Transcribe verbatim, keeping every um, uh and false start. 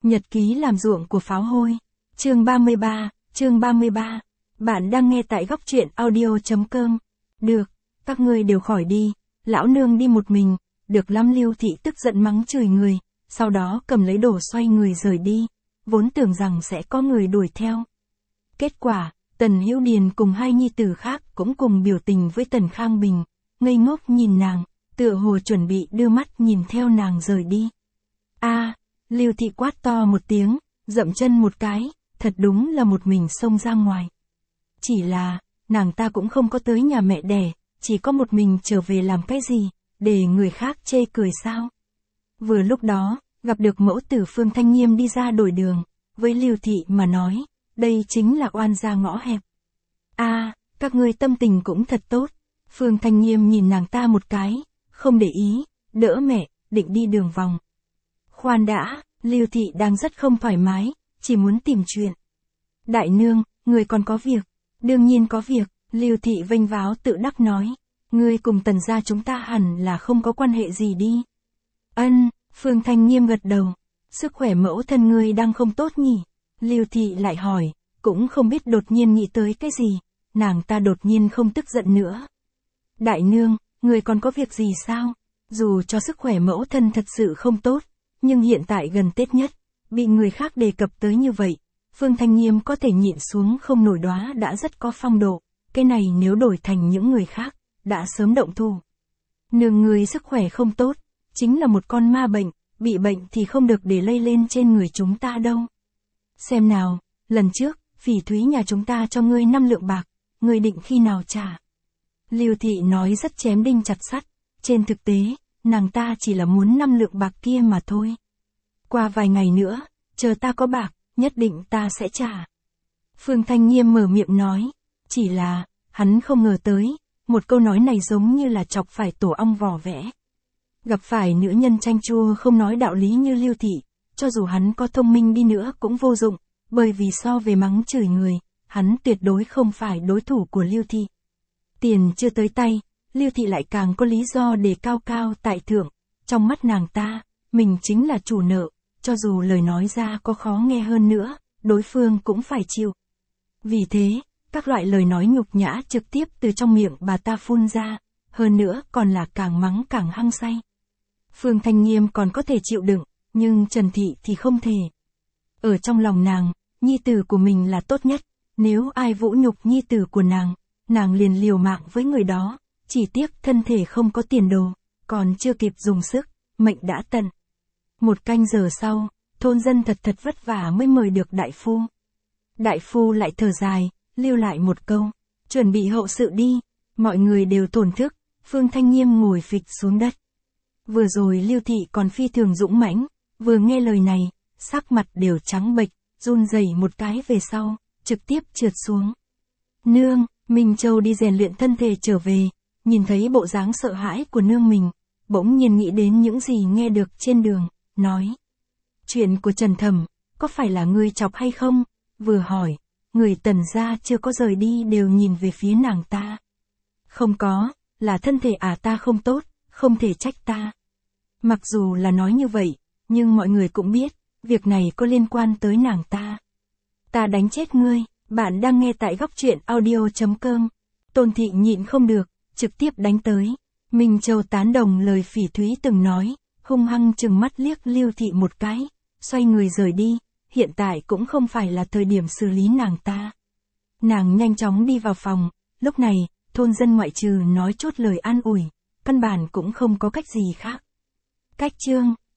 Nhật ký làm ruộng của pháo hôi. Chương ba mươi ba, chương ba mươi ba. Bạn đang nghe tại góc truyện audio.com. Được, các ngươi đều khỏi đi, lão nương đi một mình, được lắm. Lưu Thị tức giận mắng chửi người, sau đó cầm lấy đồ xoay người rời đi, vốn tưởng rằng sẽ có người đuổi theo. Kết quả, Tần Hữu Điền cùng hai nhi tử khác cũng cùng biểu tình với Tần Khang Bình, ngây ngốc nhìn nàng, tựa hồ chuẩn bị đưa mắt nhìn theo nàng rời đi. A, Lưu Thị quát to một tiếng, dậm chân một cái, thật đúng là một mình xông ra ngoài. Chỉ là, nàng ta cũng không có tới nhà mẹ đẻ, chỉ có một mình trở về làm cái gì, để người khác chê cười sao? Vừa lúc đó, gặp được mẫu tử Phương Thanh Nghiêm đi ra đổi đường, với Lưu Thị mà nói, đây chính là oan gia ngõ hẹp. A, các ngươi tâm tình cũng thật tốt. Phương Thanh Nghiêm nhìn nàng ta một cái, không để ý, đỡ mẹ, định đi đường vòng. Khoan đã, Lưu Thị đang rất không thoải mái, chỉ muốn tìm chuyện. Đại nương, người còn có việc. Đương nhiên có việc, Lưu Thị vênh váo tự đắc nói. Ngươi cùng Tần gia chúng ta hẳn là không có quan hệ gì đi. Ân, Phương Thanh Nghiêm gật đầu. Sức khỏe mẫu thân ngươi đang không tốt nhỉ? Lưu Thị lại hỏi, cũng không biết đột nhiên nghĩ tới cái gì, nàng ta đột nhiên không tức giận nữa. Đại nương, người còn có việc gì sao? Dù cho sức khỏe mẫu thân thật sự không tốt, nhưng hiện tại gần Tết nhất, bị người khác đề cập tới như vậy, Phương Thanh Nghiêm có thể nhịn xuống không nổi đóa đã rất có phong độ, cái này nếu đổi thành những người khác, đã sớm động thủ. Nương người sức khỏe không tốt, chính là một con ma bệnh, bị bệnh thì không được để lây lên trên người chúng ta đâu. Xem nào, lần trước, Phỉ Thúy nhà chúng ta cho ngươi năm lượng bạc, ngươi định khi nào trả? Lưu Thị nói rất chém đinh chặt sắt, trên thực tế, nàng ta chỉ là muốn năm lượng bạc kia mà thôi. Qua vài ngày nữa, chờ ta có bạc, nhất định ta sẽ trả. Phương Thanh Nghiêm mở miệng nói, chỉ là, hắn không ngờ tới, một câu nói này giống như là chọc phải tổ ong vò vẽ. Gặp phải nữ nhân chanh chua không nói đạo lý như Lưu Thị, cho dù hắn có thông minh đi nữa cũng vô dụng, bởi vì so về mắng chửi người, hắn tuyệt đối không phải đối thủ của Lưu Thị. Tiền chưa tới tay, Lưu Thị lại càng có lý do để cao cao tại thượng, trong mắt nàng ta, mình chính là chủ nợ, cho dù lời nói ra có khó nghe hơn nữa, đối phương cũng phải chịu. Vì thế, các loại lời nói nhục nhã trực tiếp từ trong miệng bà ta phun ra, hơn nữa còn là càng mắng càng hăng say. Phương Thanh Nghiêm còn có thể chịu đựng, nhưng Trần Thị thì không thể. Ở trong lòng nàng, nhi tử của mình là tốt nhất, nếu ai vũ nhục nhi tử của nàng, nàng liền liều mạng với người đó, chỉ tiếc thân thể không có tiền đồ, còn chưa kịp dùng sức, mệnh đã tận. Một canh giờ sau, thôn dân thật thật vất vả mới mời được đại phu. Đại phu lại thở dài, lưu lại một câu, chuẩn bị hậu sự đi, mọi người đều thổn thức, Phương Thanh Nghiêm ngồi phịch xuống đất. Vừa rồi Lưu Thị còn phi thường dũng mãnh, vừa nghe lời này, sắc mặt đều trắng bệch, run rẩy một cái về sau, trực tiếp trượt xuống. Nương, Minh Châu đi rèn luyện thân thể trở về, nhìn thấy bộ dáng sợ hãi của nương mình, bỗng nhiên nghĩ đến những gì nghe được trên đường, nói. Chuyện của Trần Thẩm, có phải là ngươi chọc hay không? Vừa hỏi, người Tần gia chưa có rời đi đều nhìn về phía nàng ta. Không có, là thân thể à ta không tốt, không thể trách ta. Mặc dù là nói như vậy, nhưng mọi người cũng biết, việc này có liên quan tới nàng ta. Ta đánh chết ngươi, bạn đang nghe tại góc truyện audio.com. Tôn Thị nhịn không được, trực tiếp đánh tới. Minh Châu tán đồng lời Phỉ Thúy từng nói, hung hăng trừng mắt liếc Lưu Thị một cái, xoay người rời đi, hiện tại cũng không phải là thời điểm xử lý nàng ta. Nàng nhanh chóng đi vào phòng, lúc này, thôn dân ngoại trừ nói chốt lời an ủi, căn bản cũng không có cách gì khác. Cách chương